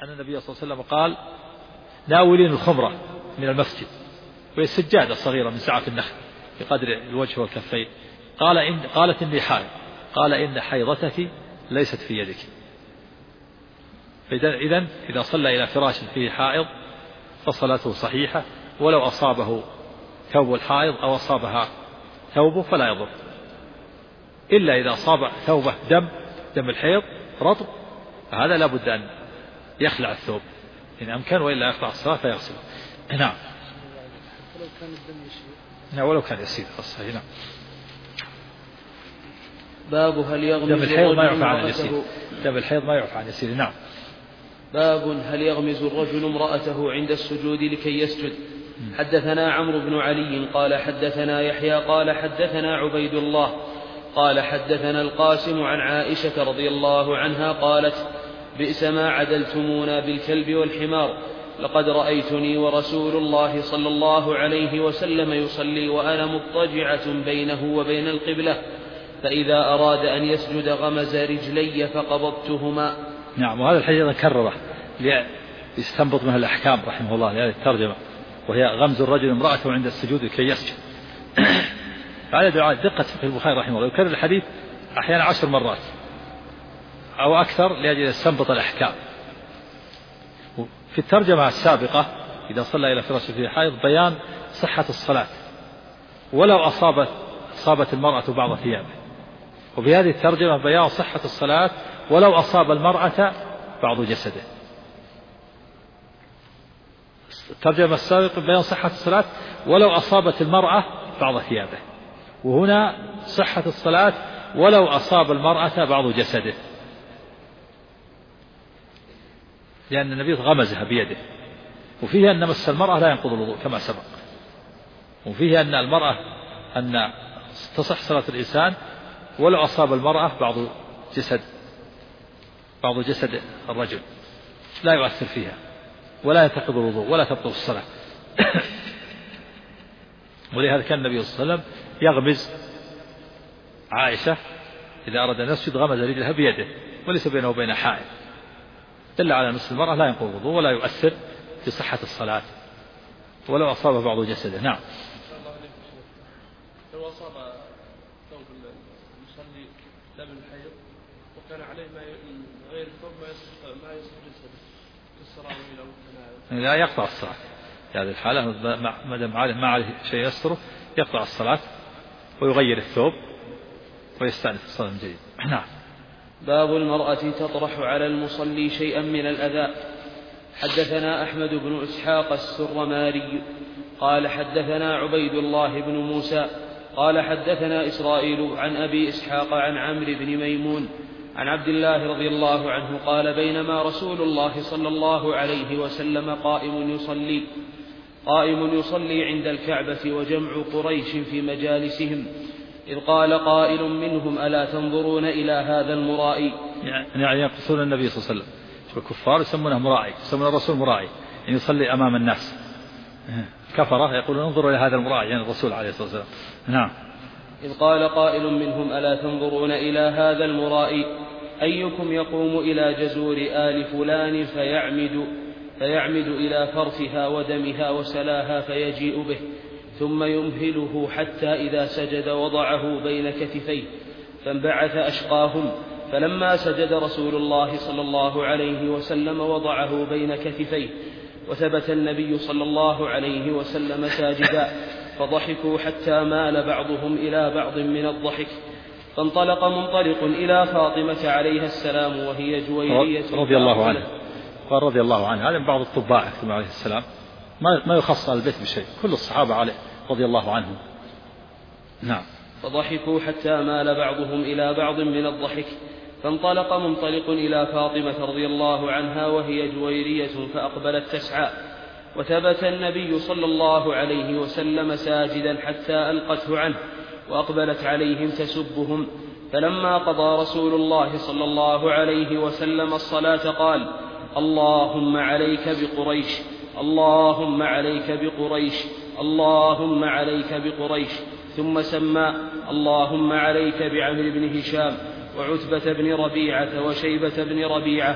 أن النبي صلى الله عليه وسلم قال ناولين الخمرة من المسجد، وهي السجادة الصغيرة من سعة النخل بقدر الوجه والكفين. قالت إني حائض، قال إن حيضتك ليست في يدك. إذا صلى إلى فراش فيه حائض فصلاته صحيحة، ولو أصابه ثوب الحائض أو أصابها ثوبه فلا يضر، إلا إذا أصاب ثوبه دم الحيض رطب، فهذا لا بد أن يخلع الثوب إن أمكن، وإلا يقطع الصلاة فيغسله. نعم. ولو كان يسير الصحيح. نعم. باب هل يغمز دم الحيض ما يعفى عن اليسير. دم الحيض ما يعفى عن اليسير. نعم. باب هل يغمز الرجل امرأته عند السجود لكي يسجد. حدثنا عمرو بن علي قال حدثنا يحيى قال حدثنا عبيد الله قال حدثنا القاسم عن عائشة رضي الله عنها قالت بئس ما عدلتمونا بالكلب والحمار، لقد رأيتني ورسول الله صلى الله عليه وسلم يصلي وأنا مضطجعة بينه وبين القبلة، فإذا أراد أن يسجد غمز رجلي فقبضتهما. نعم. وهذا الحديث كرره ليستنبط منه الأحكام رحمه الله لهذه الترجمة، وهي غمز الرجل امرأته عند السجود لكي يسجد. هذا دقة في البخاري رحمه الله، يكرر الحديث أحيانا 10 مرات أو أكثر لأجل يستنبط الأحكام. في الترجمة السابقة إذا صلى إلى فراش فيه حائض بيان صحة الصلاة ولو أصابت المرأة بعض ثيابه، وفي هذه الترجمة بيان صحة الصلاة ولو أصاب المرأة بعض جسده. الترجمة السابقة بيان صحة الصلاة ولو أصابت المرأة بعض ثيابه، وهنا صحة الصلاة ولو أصاب المرأة بعض جسده، لأن النبي غمزها بيده. وفيه أن مس المرأة لا ينقض الوضوء كما سبق، وفيه أن المرأة أن تصح صلاة الإنسان ولو أصاب المرأة بعض جسد الرجل لا يؤثر فيها ولا ينتقض الوضوء ولا تبطل الصلاة. ولهذا كان النبي صلى الله عليه وسلم يغمز عائشة إذا أراد أن يسجد غمز رجلها بيده وليس بينه وبين حائل، دل على مس المرأة لا ينقض الوضوء ولا يؤثر في صحة الصلاة ولو أصاب بعض جسده. نعم. لو أصاب ثوب المصلي دم الحيض وكان عليه غير الثوب ما يصير جسده كالسراويل أو الكنائر لا يقطع الصلاة في هذه الحالة، ما دام ما عليه شيء يستره يقطع الصلاة ويغير الثوب ويستأنف الصلاة من جديد. نعم. باب المرأة تطرح على المصلي شيئا من الأذى. حدثنا أحمد بن إسحاق السرماري قال حدثنا عبيد الله بن موسى قال حدثنا إسرائيل عن أبي إسحاق عن عمرو بن ميمون عن عبد الله رضي الله عنه قال بينما رسول الله صلى الله عليه وسلم قائم يصلي عند الكعبة وجمع قريش في مجالسهم، إذ قال قائل منهم ألا تنظرون إلى هذا المرائي. يعني يقصون النبي صلى الله عليه وسلم، الكفار يسمونه مرائي، يسمون الرسول مرائي، يعني يصلي أمام الناس. كفرة يقولون انظروا إلى هذا المرائي، يعني الرسول عليه الصلاة والسلام. نعم. إذ قال قائل منهم ألا تنظرون إلى هذا المرائي أيكم يقوم إلى جزور آل فلان فيعمد إلى فرثها ودمها وسلاها فيجيء به ثم يمهله حتى إذا سجد وضعه بين كتفيه، فانبعث أشقاهم، فلما سجد رسول الله صلى الله عليه وسلم وضعه بين كتفيه، وثبت النبي صلى الله عليه وسلم ساجدا، فضحكوا حتى مال بعضهم إلى بعض من الضحك، فانطلق منطلق إلى فاطمة عليها السلام وهي جويرية رضي الله عنه. قال رضي الله عنه، هذا من بعض الطباع عليه السلام ما يخص البيت بشيء، كل الصحابة عليه رضي الله عنهم. نعم. فضحكوا حتى مال بعضهم إلى بعض من الضحك، فانطلق منطلق إلى فاطمة رضي الله عنها وهي جويرية فأقبلت تسعى، وثبت النبي صلى الله عليه وسلم ساجدا حتى ألقته عنه وأقبلت عليهم تسبهم، فلما قضى رسول الله صلى الله عليه وسلم الصلاة قال اللهم عليك بقريش، اللهم عليك بقريش، اللهم عليك بقريش، ثم سمى اللهم عليك بعمرو بن هشام وعتبة بن ربيعة وشيبة بن ربيعة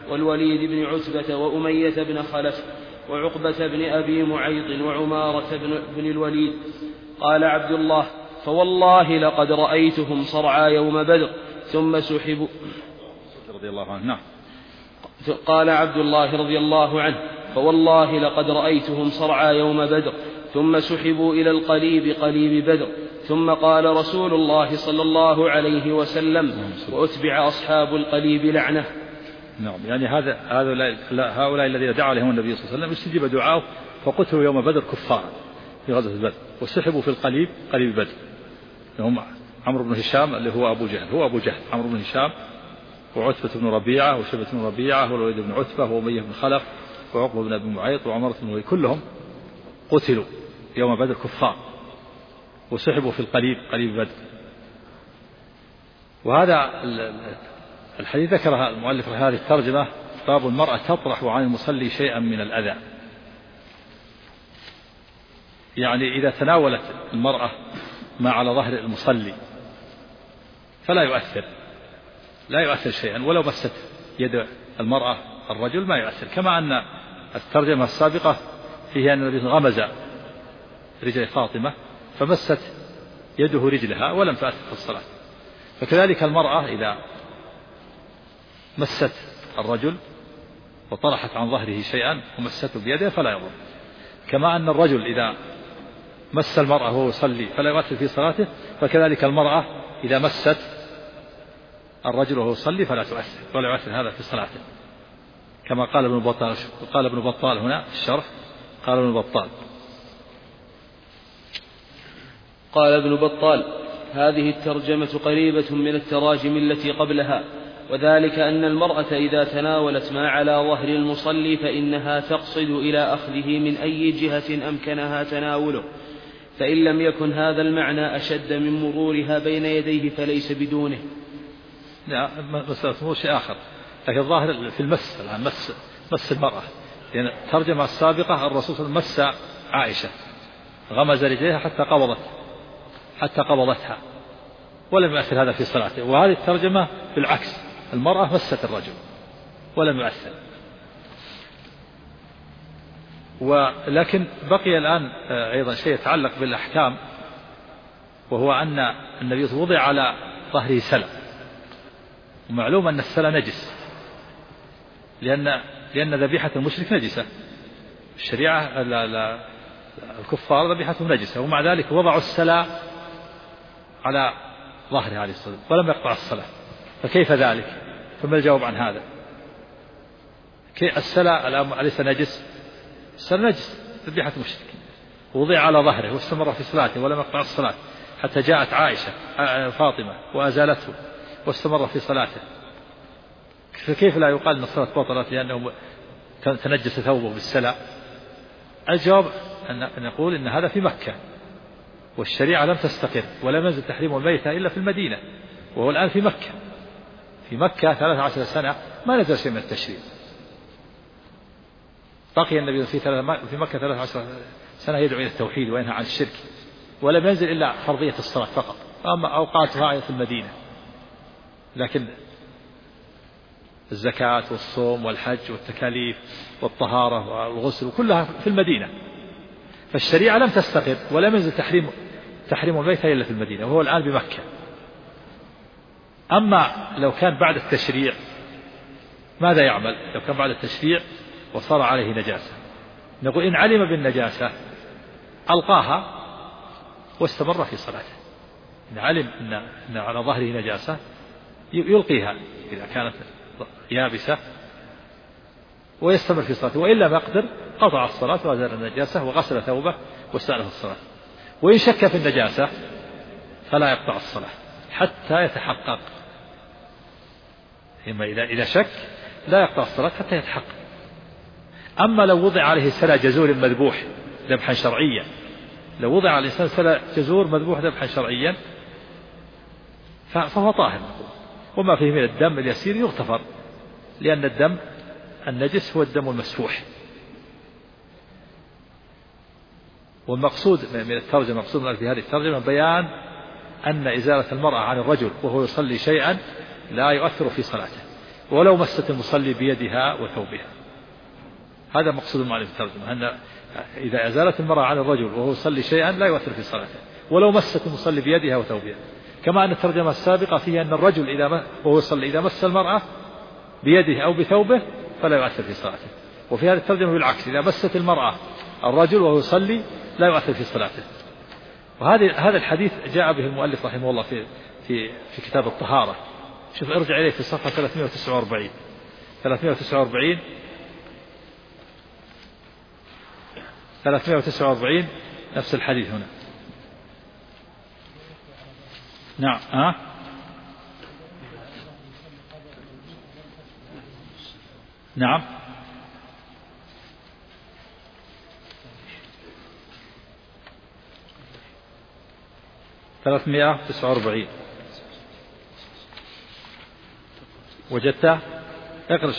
والوليد بن عتبة وأمية بن خلف وعقبة بن أبي معيط وعمارة بن الوليد. قال عبد الله: فوالله لقد رأيتهم صرعى يوم بدر ثم سحبوا. رضي الله عنه. قال عبد الله رضي الله عنه: فوالله لقد رأيتهم صرعى يوم بدر ثم سحبوا إلى القليب قليب بدر. ثم قال رسول الله صلى الله عليه وسلم: وأتبع أصحاب القليب لعنة. نعم، يعني هؤلاء الذين دعا عليهم النبي صلى الله عليه وسلم استجيب دعاه فقتلوا يوم بدر كفارا في غزوة بدر، وسحبوا في القليب قليب بدر. هم عمرو بن هشام اللي هو أبو جهل عمرو بن هشام، وعتبة بن ربيعة وشيبة بن ربيعة والوليد بن عتبة وأمية بن خلف وعقبة بن أبي معيط وعمارة بن الوليد، كلهم قتلوا يوم بدر كفار وسحبوا في القليب قليب بدر. وهذا الحديث ذكرها المؤلف في هذه الترجمة: باب المرأة تطرح عن المصلي شيئا من الأذى. يعني إذا تناولت المرأة ما على ظهر المصلي فلا يؤثر شيئا، ولو مست يد المرأة الرجل ما يؤثر، كما أن الترجمة السابقة فيها أن النبي غمز رجل فاطمة فمست يده رجلها ولم تؤثر في الصلاة. فكذلك المرأة إذا مست الرجل وطرحت عن ظهره شيئا ومسته بيده فلا يضر، كما أن الرجل إذا مس المرأة وهو يصلي فلا يؤثر في صلاته، فكذلك المرأة إذا مست الرجل وهو يصلي فلا تؤثر ولا يؤثر هذا في صلاته، كما قال ابن بطال هنا في الشرح. قال ابن بطال: هذه الترجمة قريبة من التراجم التي قبلها، وذلك أن المرأة إذا تناولت ما على ظهر المصلي فإنها تقصد إلى أخذه من أي جهة أمكنها تناوله، فإن لم يكن هذا المعنى أشد من مرورها بين يديه فليس بدونه. لا، مسألة شيء آخر، لكن الظاهر في المس الآن مس المرأة، لأن يعني الترجمة السابقة الرسول صلى الله عليه وسلم مس عائشة غمز رجليها حتى قبضتها ولم يؤثر هذا في صلاته، وهذه الترجمة بالعكس، المرأة مست الرجل ولم يؤثر. ولكن بقي الآن أيضا شيء يتعلق بالأحكام، وهو أن النبي وضع على ظهره سلة، ومعلوم أن السلة نجس، لأن ذبيحة المشرك نجسة، الشريعة الكفار ذبيحتهم نجسة، ومع ذلك وضعوا السلة على ظهره عليه الصلاة والسلام ولم يقطع الصلاة، فكيف ذلك؟ فما الجواب عن هذا؟ السلة أليس نجس؟ السلة نجس، ذبيحة مشرك، وضع على ظهره واستمر في صلاته ولم يقطع الصلاة حتى جاءت عائشة فاطمة وأزالته واستمر في صلاته، فكيف لا يقال أن الصلاة بطلت لأنه تنجس ثوبه بالسلة؟ الجواب أن نقول إن هذا في مكة، والشريعة لم تستقر ولم ينزل تحريم الميتة إلا في المدينة، وهو الآن في مكة 13 سنة ما نزل شيء من التشريع. بقي النبي في مكة 13 سنة يدعو إلى التوحيد وينهى عن الشرك، ولم ينزل إلا فرضية الصلاة فقط، أما أوقاتها في المدينة، لكن الزكاة والصوم والحج والتكاليف والطهارة والغسل كلها في المدينة، فالشريعة لم تستقر ولم ينزل تحريم الميتة إلا في المدينة، وهو الآن بمكة. أما لو كان بعد التشريع ماذا يعمل؟ لو كان بعد التشريع وصار عليه نجاسة، نقول إن علم بالنجاسة ألقاها واستمر في صلاته. إن علم أن على ظهره نجاسة يلقيها إذا كانت يابسة ويستمر في صلاته، وإلا ما يقدر قطع الصلاة وأزال النجاسة وغسل ثوبه واستأنف الصلاة. وإن شك في النجاسة فلا يقطع الصلاة حتى يتحقق، إما إذا شك لا يقطع الصلاة حتى يتحقق. أما لو وضع عليه سلة جزور مذبوح ذبحا شرعيا، لو وضع على الإنسان سلة جزور مذبوح ذبحا شرعيا فهو طاهر، وما فيه من الدم اليسير يغتفر، لأن الدم النجس هو الدم المسفوح. والمقصود من الترجمة، مقصود في هذه الترجمة بيان أن إزالة المرأة عن الرجل وهو يصلي شيئا لا يؤثر في صلاته، ولو مست المصلي بيدها وثوبها. هذا مقصود المؤلف الترجمة، أن إذا أزالت المرأة عن الرجل وهو يصلي شيئا لا يؤثر في صلاته ولو مست المصلي بيدها وثوبها. كما أن الترجمة السابقة فيها أن الرجل وهو يصلي إذا مس المرأة بيده أو بثوبه فلا يؤثر في صلاته. وفي هذه الترجمة بالعكس، إذا مست المرأة الرجل وهو يصلي لا يؤثر في صلاته. هذا الحديث جاء به المؤلف رحمه الله في كتاب الطهارة. شوف ارجع إليه في صفحة 349 نفس الحديث هنا. نعم. نعم. 349 وجدته؟ اقرأ.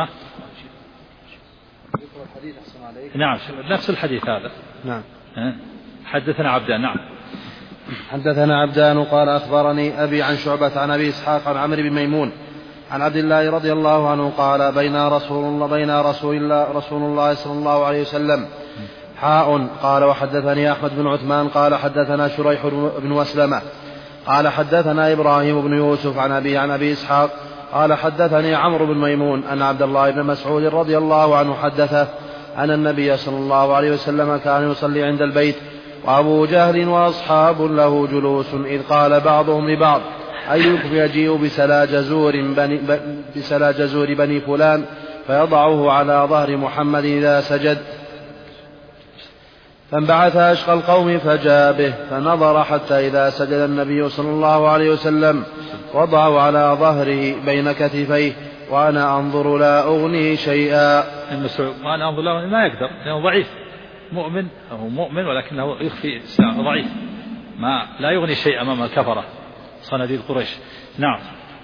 نعم نفس الحديث هذا. نعم. حدثنا عبدان. نعم. حدثنا عبدان قال أخبرني أبي عن شعبة عن أبي إسحاق عن عمرو بن ميمون عن عبد الله رضي الله عنه قال بين رسول الله صلى الله عليه وسلم قال وحدثني أحمد بن عثمان قال حدثنا شريح بن وسلمة قال حدثنا إبراهيم بن يوسف عن أبي إسحاق قال حدثني عمرو بن ميمون أن عبد الله بن مسعود رضي الله عنه حدثه أن النبي صلى الله عليه وسلم كان يصلي عند البيت وأبو جهل وأصحاب له جلوس إذ قال بعضهم لبعض أيكم يجيء بسلا جزور بني فلان فيضعه على ظهر محمد إذا سجد. فانبعث أشقى القوم فجاء به فنظر حتى إذا سجد النبي صلى الله عليه وسلم وضعه على ظهره بين كتفيه وأنا أنظر لا أغني شيئا. وأنا أنظر لا ما يقدر لأنه ضعيف، مؤمن ولكنه يخفي ضعيف ما لا يغني شيئا أمام الكفرة صناديد قريش. نعم.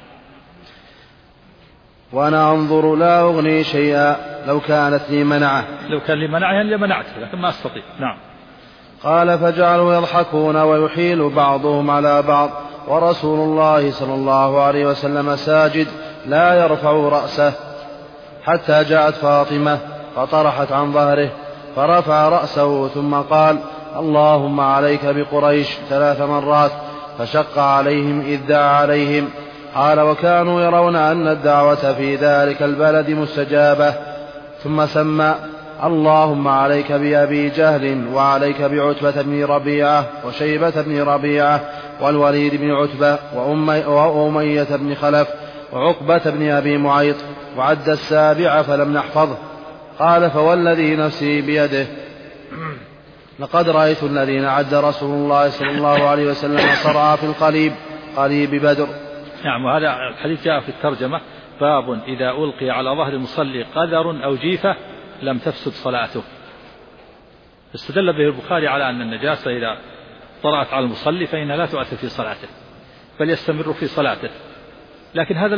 وأنا أنظر لا أغني شيئا لو كان لي منعه لمنعته لكن ما أستطيع. نعم. قال فجعلوا يضحكون ويحيل بعضهم على بعض ورسول الله صلى الله عليه وسلم ساجد لا يرفع رأسه حتى جاءت فاطمة فطرحت عن ظهره فرفع رأسه ثم قال اللهم عليك بقريش 3 مرات فشق عليهم إذ دعا عليهم. قال وكانوا يرون أن الدعوة في ذلك البلد مستجابة ثم سمى اللهم عليك بأبي جهل وعليك بعتبة بن ربيعة وشيبة بن ربيعة والوليد بن عتبة وأمية بن خلف وعقبة بن أبي معيط وعد 7 فلم نحفظه. قال فوالذي نفسي بيده لقد رأيت الذين عد رسول الله صلى الله عليه وسلم صرعى في قليب بدر. نعم. وهذا الحديث جاء في الترجمة باب إذا ألقي على ظهر المصلي قذر أو جيفة لم تفسد صلاته. استدل به البخاري على أن النجاسة إذا طرأت على المصلي فإنها لا تؤثر في صلاته بل يستمر في صلاته. لكن هذا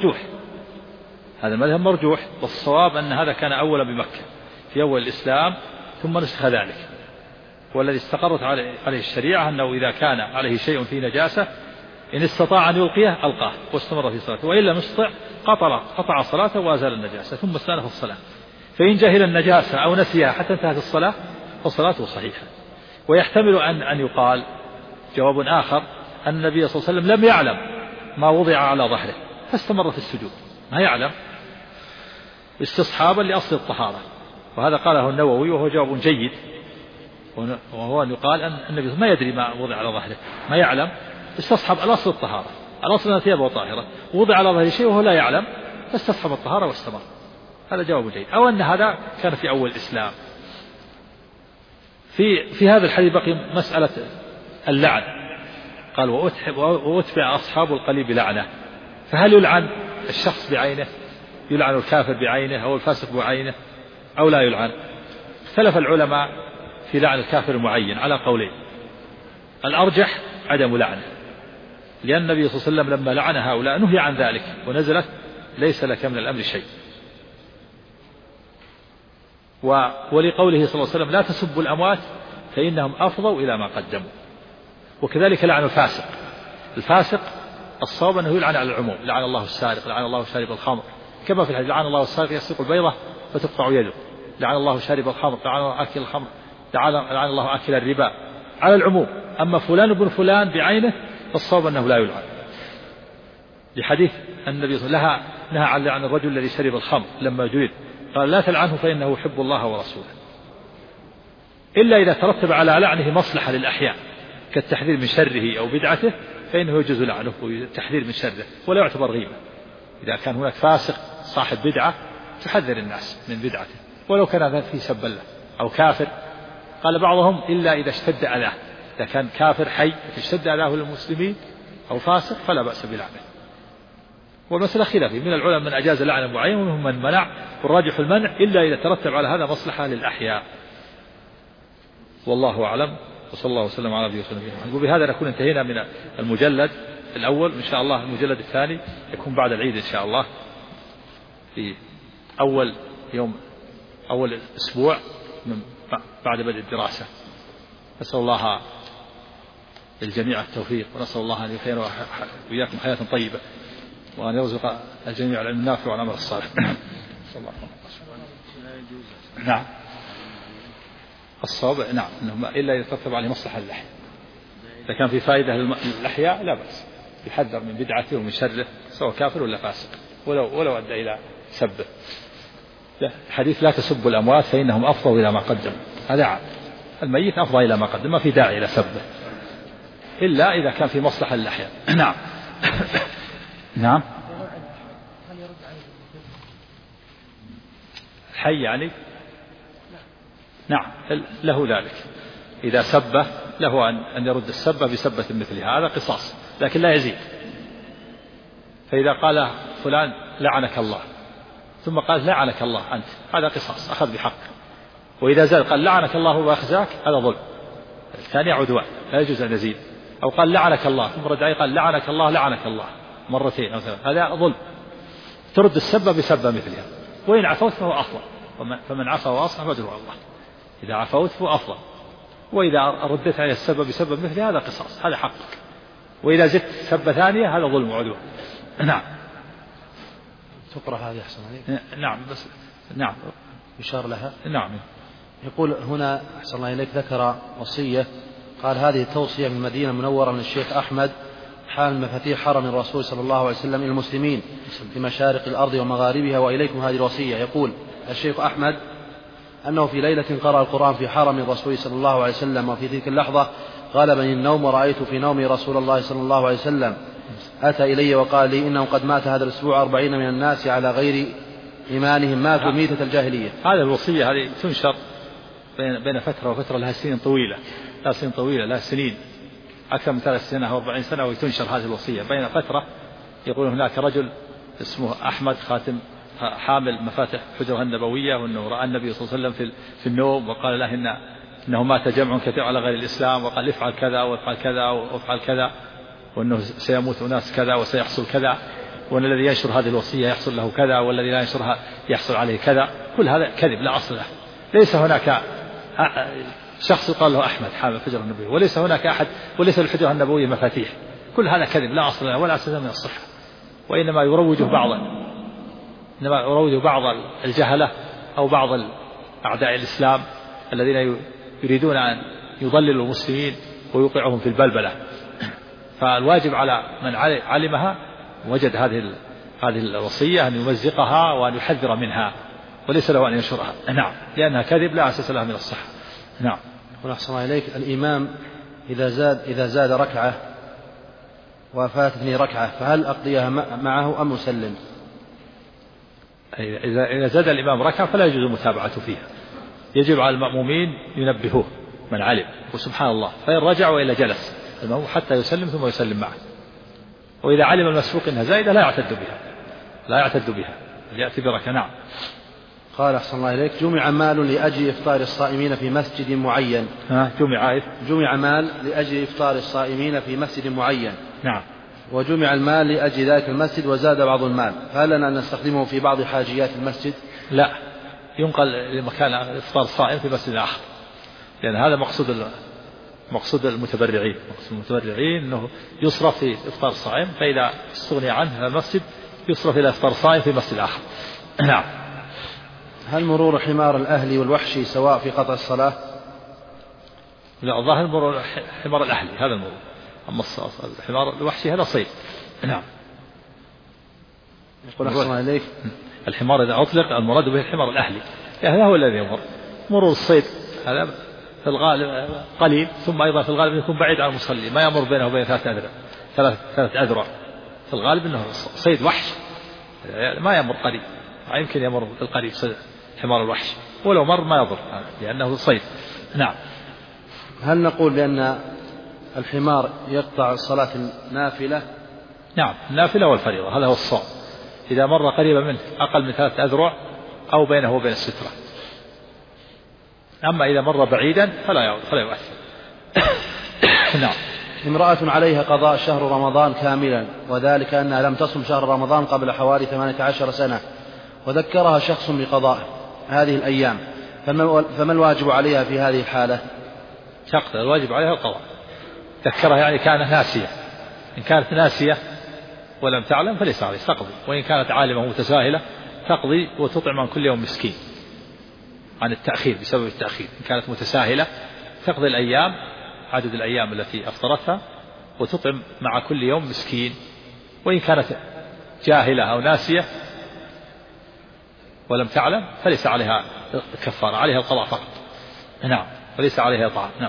المذهب مرجوح والصواب أن هذا كان أولا بمكة في أول الإسلام ثم نسخ ذلك. والذي استقرت عليه الشريعة أنه إذا كان عليه شيء فيه نجاسة إن استطاع أن يلقيه ألقاه واستمر في صلاته وإن لم يستطع قطع صلاته وأزال النجاسة ثم استأنف الصلاة. فإن جهل النجاسة أو نسيها حتى انتهت الصلاة فصلاته صحيحة. ويحتمل أن يقال جواب آخر أن النبي صلى الله عليه وسلم لم يعلم ما وضع على ظهره فاستمر في السجود ما يعلم استصحابا لأصل الطهارة. وهذا قاله النووي وهو جواب جيد، وهو أن يقال أن النبي ما يدري ما وضع على ظهره ما يعلم استصحب الأصل الطهارة الأصل أن ثيابه طاهرة ووضع على ظهره شيء وهو لا يعلم فاستصحب الطهارة واستمر. هذا جواب جيد. أو أن هذا كان في أول الإسلام. في هذا الحديث بقي مسألة اللعن. قال وأتبع أصحاب القليب لعنة. فهل يلعن الشخص بعينه يلعن الكافر بعينه أو الفاسق بعينه أو لا يلعن؟ اختلف العلماء في لعن الكافر المعين على قولين. الأرجح عدم لعنه لأن النبي صلى الله عليه وسلم لما لعن هؤلاء نهي عن ذلك ونزلت ليس لك من الأمر شيء. ولقوله صلى الله عليه وسلم لا تسبوا الأموات فإنهم أفضوا إلى ما قدموا. وكذلك لعن الفاسق الصواب أنه يلعن على العموم لعن الله السارق لعن الله شارب الخمر كما في الحديث لعن الله السارق يسرق البيضة فتقطع يده، لعن الله شارب الخمر، لعن الله آكل الخمر، لعن الله آكل الربا، على العموم. أما فلان ابن فلان بعينه فالصواب أنه لا يلعن، لحديث النبي صلى الله عليه وسلم نهى عن الرجل الذي شرب الخمر لما جلد، قال لا تلعنه فإنه يحب الله ورسوله، إلا إذا ترتب على لعنه مصلحة للأحياء كالتحذير من شره أو بدعته فإنه يجوز لعنه والتحذير من شره ولا يعتبر غيبة. إذا كان هناك فاسق صاحب بدعة تحذر الناس من بدعته ولو كان هذا فيه سب له، أو كافر قال بعضهم إلا إذا اشتد أذاه، إذا كان كافر حي اشتد أذاه للمسلمين أو فاسق فلا بأس بلعنه. والمسألة خلافية، من العلماء من أجاز لعنة معين ومنهم من منع، والراجح المنع إلا إذا ترتب على هذا مصلحة للأحياء. والله أعلم، وصلى الله وسلم على نبينا محمد. وبهذا نكون انتهينا من المجلد الأول. إن شاء الله المجلد الثاني يكون بعد العيد إن شاء الله، في أول أسبوع من بعد بدء الدراسة. نسأل الله للجميع التوفيق، ونسأل الله أن يحيينا وإياكم حياة طيبة، وأن يرزق الجميع العلم النافع والعمل الصالح. نعم الصواب نعم إنه إلا يترتب عليه مصلحة للأحياء، إذا كان في فائدة للأحياء لا بأس، يحذر من بدعته ومن شره سواء كافر ولا فاسق ولو أدى إلى سبه. حديث لا تسبوا الأموات فإنهم أفضوا إلى ما قدموا، هذا عام، الميت أفضى إلى ما قدم، ما في داعي إلى سبه إلا إذا كان في مصلحة للأحياء. نعم نعم الحي يعني نعم له ذلك، إذا سبه له أن يرد السبة بسبة مثلها، هذا قصاص لكن لا يزيد. فإذا قال فلان لعنك الله ثم قال لعنك الله أنت، هذا قصاص أخذ بحق. وإذا زاد قال لعنك الله وأخزاك، هذا ظلم، الثاني عدوان لا يجوز أن يزيد. أو قال لعنك الله ثم رد عليه قال لعنك الله لعنك الله مرتين أو ثلاث، هذا ظلم، ترد السبة بسبة مثلها. وإن عفوت فهو أفضل، فمن عفا وأصلح فأجره على الله، إذا عفوت فهو أفضل. وإذا ردت عليه السبب بسبب مثل هذا قصاص، هذا حقك. وإذا زدت سبة ثانية هذا ظلم وعدوان. نعم تقرأ هذه أحسن عليك. نعم بس نعم يشار لها. نعم. يقول هنا أحسن الله إليك ذكر وصية، قال هذه توصية من المدينة المنورة من الشيخ أحمد حال مفاتيح حرم الرسول صلى الله عليه وسلم إلى المسلمين في مشارق الأرض ومغاربها، وإليكم هذه الوصية. يقول الشيخ أحمد أنه في ليلة قرأ القرآن في حرم الرسول صلى الله عليه وسلم، وفي تلك اللحظة غلبني النوم، ورأيت في نومي رسول الله صلى الله عليه وسلم أتى إلي وقال لي إنه قد مات هذا الأسبوع 40 من الناس على غير إيمانهم، ماتوا ميتة الجاهلية. هذه الوصية هذه تنشر بين فترة وفترة، لها سنين طويلة، لها سنين أكثر من 3 سنين أو 40 سنة، وتنشر هذه الوصية بين فترة. يقول هناك رجل اسمه أحمد خاتم حامل مفاتح حجرها النبوية، وأنه رأى النبي صلى الله عليه وسلم في النوم وقال له إنه مات جمع كثير على غير الإسلام، وقال افعل كذا وافعل كذا وافعل كذا، وأنه سيموت أناس كذا وسيحصل كذا، وأن الذي ينشر هذه الوصية يحصل له كذا، والذي لا ينشرها يحصل عليه كذا. كل هذا كذب لا أصل له. ليس هناك شخص قال له أحمد حامل حجرها النبوية، وليس هناك أحد، وليس الحجرة النبوية مفاتيح. كل هذا كذب لا أصل له ولا أساس من الصحة، وإنما يروجه بعض الجهلة أو بعض أعداء الإسلام الذين يريدون أن يضللوا المسلمين ويوقعهم في البلبلة. فالواجب على من علمها وجد هذه الوصية أن يمزقها وأن يحذر منها، وليس له أن ينشرها. نعم، لأنها كذب لا أساس لها من الصحة. نعم. ونحسن إليك الإمام إذا زاد ركعة وفاتتني ركعة فهل أقضيها معه أم أسلم؟ إذا زاد الإمام ركعة فلا يجوز المتابعة فيها، يجب على المأمومين ينبهوه من علم، وسبحان الله فإن رجع وإلا جلس المأموم حتى يسلم ثم يسلم معه. وإذا علم المسبوق أنها زائدة لا يعتد بها يأتي بركة. نعم. قال أحسن الله إليك جمع مال لأجل إفطار الصائمين في مسجد معين. جمع مال لأجل إفطار الصائمين في مسجد معين. نعم. وجمع المال لأجل ذلك المسجد وزاد بعض المال، فهل لنا أن نستخدمه في بعض حاجيات المسجد؟ لا، ينقل لمكان إفطار الصائم في مسجد آخر، لأن هذا مقصود المتبرعين. أنه يصرف في إفطار الصائم، فإذا استغني عنه المسجد يصرف إلى إفطار الصائم في مسجد آخر. نعم. هل مرور حمار الأهلي والوحشي سواء في قطع الصلاة؟ لا، الظاهر مرور حمار الأهلي هذا المرور، أما الحمار الوحشي هذا صيد. نعم. يقول أحسن إليك، الحمار إذا أطلق المراد به الحمار الأهلي، هذا هو الذي يمر. مرور الصيد هذا في الغالب قليل، ثم أيضا في الغالب يكون بعيد عن المصلي، ما يمر بينه وبين ثلاثة أذرع. في الغالب أنه صيد وحش ما يمر قريب، يمكن يمر القريب حمار الوحش، ولو مر ما يضر لأنه صيد. نعم. هل نقول بأن الحمار يقطع صلاة النافلة؟ نعم، النافلة والفريضة هذا هو الصواب، إذا مر قريبا منه أقل من 3 أذرع أو بينه وبين السترة. أما إذا مر بعيدا فلا يؤثر. نعم. امرأة عليها قضاء شهر رمضان كاملا، وذلك أنها لم تصم شهر رمضان قبل حوالي 18 سنة، وذكرها شخص بقضاء هذه الأيام، فما الواجب عليها في هذه الحالة؟ شخص الواجب عليها القضاء، ذكرها يعني كانت ناسية، إن كانت ناسية ولم تعلم فليس عليه تقضي، وإن كانت عالمة متساهلة تقضي وتطعم عن كل يوم مسكين عن التأخير بسبب التأخير. إن كانت متساهلة تقضي الأيام، عدد الأيام التي أفطرتها، وتطعم مع كل يوم مسكين. وإن كانت جاهلة أو ناسية ولم تعلم فليس عليها كفارة، عليها القضاء فقط. نعم، وليس عليها طعام. نعم.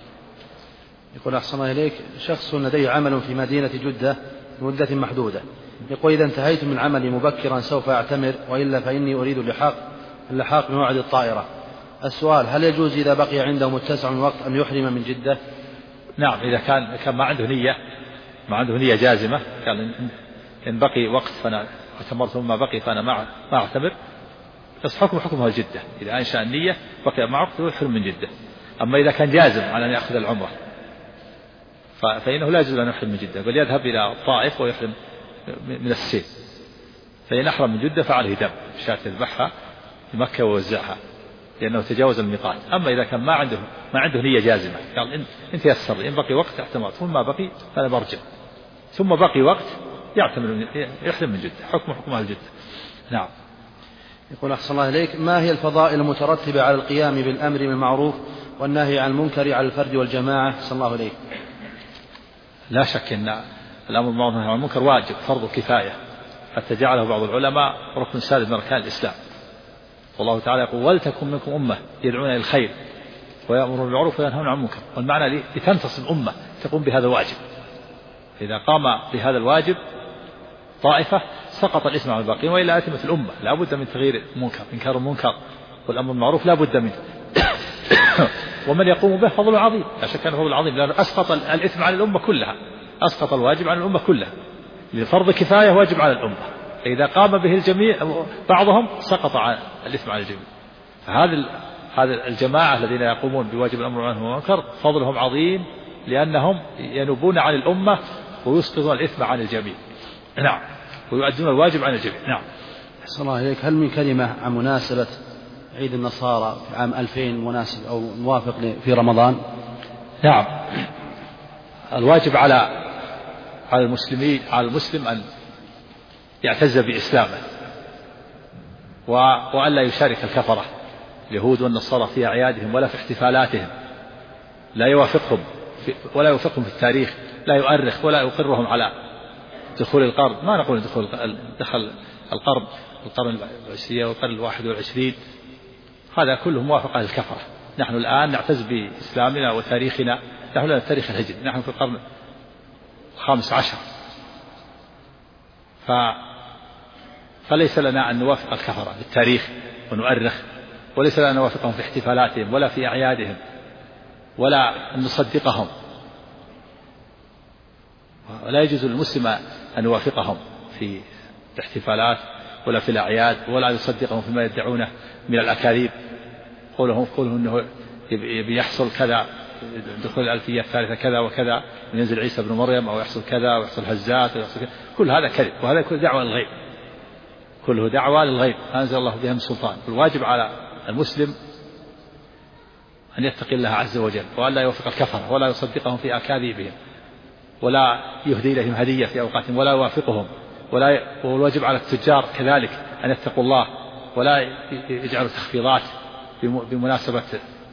يقول أحسن الله إليك، شخص لديه عمل في مدينة جدة لمدة محدودة، يقول إذا انتهيت من عملي مبكرا سوف أعتمر، وإلا فإني أريد اللحاق بموعد الطائرة. السؤال: هل يجوز إذا بقي عنده متسع من وقت أن يحرم من جدة؟ نعم، إذا كان ما عنده نية جازمة، قال إن بقي وقت فأنا اعتمرت ثم بقي فأنا ما أعتمر، بس حكمها الجدة. إذا أنشأ النية بقي مع وقت يحرم من جدة. أما إذا كان جازم على أن يأخذ العمرة فإنه لا يجوز أن يحرم من جدة، بل يذهب إلى الطائف ويحرم من السيل. فإن أحرم من جدة فعليه دم، شاة يذبحها في مكة ووزعها لأنه تجاوز الميقات. أما إذا كان ما عنده نية جازمة، قال إن تيسر إن بقي وقت اعتمرت، ثم ما بقي فأنا برجع، ثم بقي وقت يحرم من جدة، حكمها الجدة. نعم. يقول أحسن الله إليك، ما هي الفضائل المترتبة على القيام بالأمر بالمعروف والنهي عن المنكر على الفرد والجماعة؟ صلى الله عليه. لا شك أن الأمر بالمعروف والنهي عن المنكر واجب فرض كفاية، حتى جعله بعض العلماء ركن سادس من أركان الإسلام. والله تعالى يقول: ولتكن منكم أمة يدعون إلى الخير ويأمرون بالمعروف وينهون عن المنكر. والمعنى لتنتصب أمة تقوم بهذا الواجب، إذا قام بهذا الواجب طائفة سقط الإثم عن الباقين، وإلا أتمة الأمة. لا بد من تغيير المنكر، إنكار المنكر والأمر بالمعروف لا بد منه. ومن يقوم به فضل عظيم، لا شك أنه فضل عظيم، لأنه أسقط الإثم عن الأمة كلها، أسقط الواجب عن الأمة كلها. لفرض كفاية واجب على الأمة، فإذا قام به الجميع بعضهم سقط الإثم عن الجميع. هذا الجماعة الذين يقومون بواجب الأمر بالمعروف والنهي عن المنكر فضلهم عظيم، لأنهم ينوبون عن الأمة ويسقطون الإثم عن الجميع. نعم، ويؤدون الواجب عن الجميع. نعم. أحسن الله إليك، هل من كلمة عن مناسبة عيد النصارى في عام 2000 مناسب أو موافق في رمضان؟ نعم، الواجب على المسلم أن يعتز بإسلامه، وأن لا يشارك الكفرة اليهود والنصارى في أعيادهم ولا في احتفالاتهم، لا يوافقهم في التاريخ، لا يؤرخ ولا يقرهم على دخول القرن. ما نقول دخل القرن العشرين والقرن 21، هذا كله موافقة للكفرة. نحن الآن نعتز بإسلامنا وتاريخنا، نحن لنا التاريخ الهجري، نحن في القرن 15، فليس لنا أن نوافق الكفرة بالتاريخ ونؤرخ، وليس لنا أن نوافقهم في احتفالاتهم ولا في أعيادهم ولا أن نصدقهم، ولا يجوز للمسلم أن يوافقهم في الاحتفالات ولا في الأعياد، ولا يصدقهم فيما يدعونه من الأكاذيب. قولهم أنه بيحصل كذا، دخول الألفية الثالثة كذا وكذا، ينزل عيسى بن مريم، أو يحصل كذا ويحصل هزات ويحصل كذا، كل هذا كذب، وهذا كله دعوة للغيب، كله دعوة للغيب أنزل الله بها من سلطان. الواجب على المسلم أن يتقي الله عز وجل، وأن لا يوافق الكفر، ولا يصدقهم في أكاذيبهم، ولا يهدي إليهم هدية في أوقاتهم، ولا يوافقهم، والواجب على التجار كذلك أن يتقوا الله ولا يجعلوا تخفيضات بمناسبة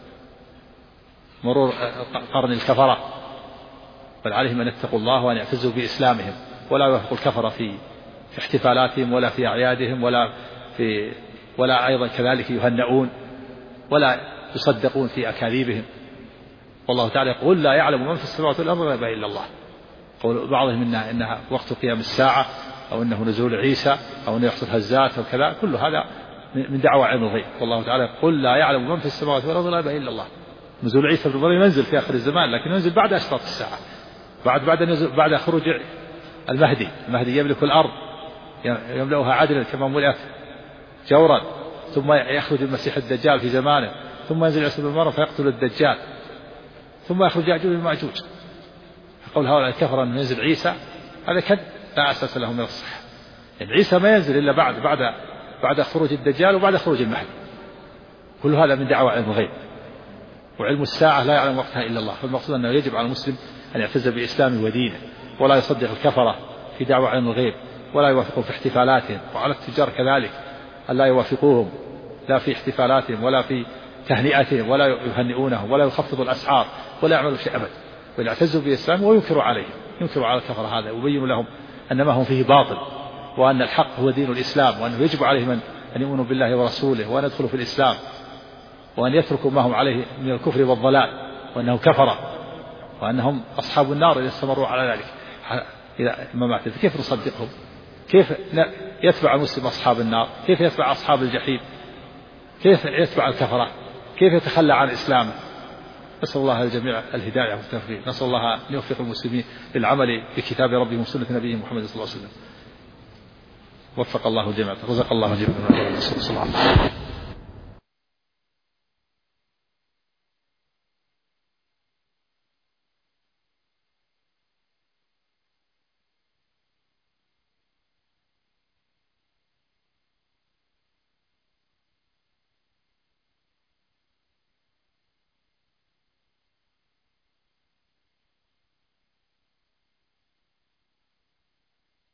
مرور قرن الكفرة، بل عليهم أن يتقوا الله وأن يعتزوا بإسلامهم ولا يوافقوا الكفرة في احتفالاتهم ولا في أعيادهم ولا أيضا كذلك يهنئون ولا يصدقون في أكاذيبهم. والله تعالى يقول لا يعلم من في السماوات والأرض الغيب إلا الله. قول بعضهم إنها وقت قيام الساعة أو إنه نزول عيسى أو إنه يحصل هزات أو كذا، كل هذا من دعوى علم الغيب. والله تعالى يقول لا يعلم من في السماوات والأرض الغيب إلا الله. نزول عيسى بن مريم ينزل في آخر الزمان، لكن ينزل بعد أشراط الساعة، بعد خروج المهدي يملك الأرض يملأها عدلا كما ملأت جورا، ثم يخرج المسيح الدجال في زمانه، ثم ينزل عيسى بن مريم فيقتل الدجال، ثم يخرج يأجوج ومأجوج. فقول هؤلاء الكفر أن ينزل عيسى هذا كذب لا أساس له من الصحة. يعني عيسى ما ينزل إلا بعد خروج الدجال وبعد خروج المهدي. كل هذا من دعوى علم الغيب، وعلم الساعة لا يعلم وقتها إلا الله. فالمقصود أنه يجب على المسلم أن يعتز بإسلامه ودينه ولا يصدق الكفرة في دعوى علم الغيب ولا يوافقهم في احتفالاتهم، وعلى التجار كذلك ألا يوافقوهم لا في احتفالاتهم ولا في تهنئتهم ولا يهنئونهم ولا يخفضوا الأسعار ولا يعملوا شيء أبدا، بل يعتزوا بإسلامهم وينكروا عليهم، ينكروا على الكفرة هذا ويبينوا لهم أن ما هم فيه باطل وأن الحق هو دين الإسلام، وأنه يجب عليهم أن يؤمنوا بالله ورسوله وأن يدخلوا في الإسلام وأن يتركوا ما هم عليه من الكفر والضلال، وأنه كفر وأنهم أصحاب النار إذا استمروا على ذلك. إذا ما مات كيف نصدقهم؟ كيف يتبع المسلم أصحاب النار؟ كيف يتبع أصحاب الجحيم؟ كيف يتبع الكفرة؟ كيف يتخلى عن إسلامه؟ نسأل الله الجميع الهداية والتوفيق، نسأل الله أن يوفق المسلمين للعمل بكتاب ربهم وسنة نبيهم محمد صلى الله عليه وسلم. وفق الله الجميع، رزق الله الجميع.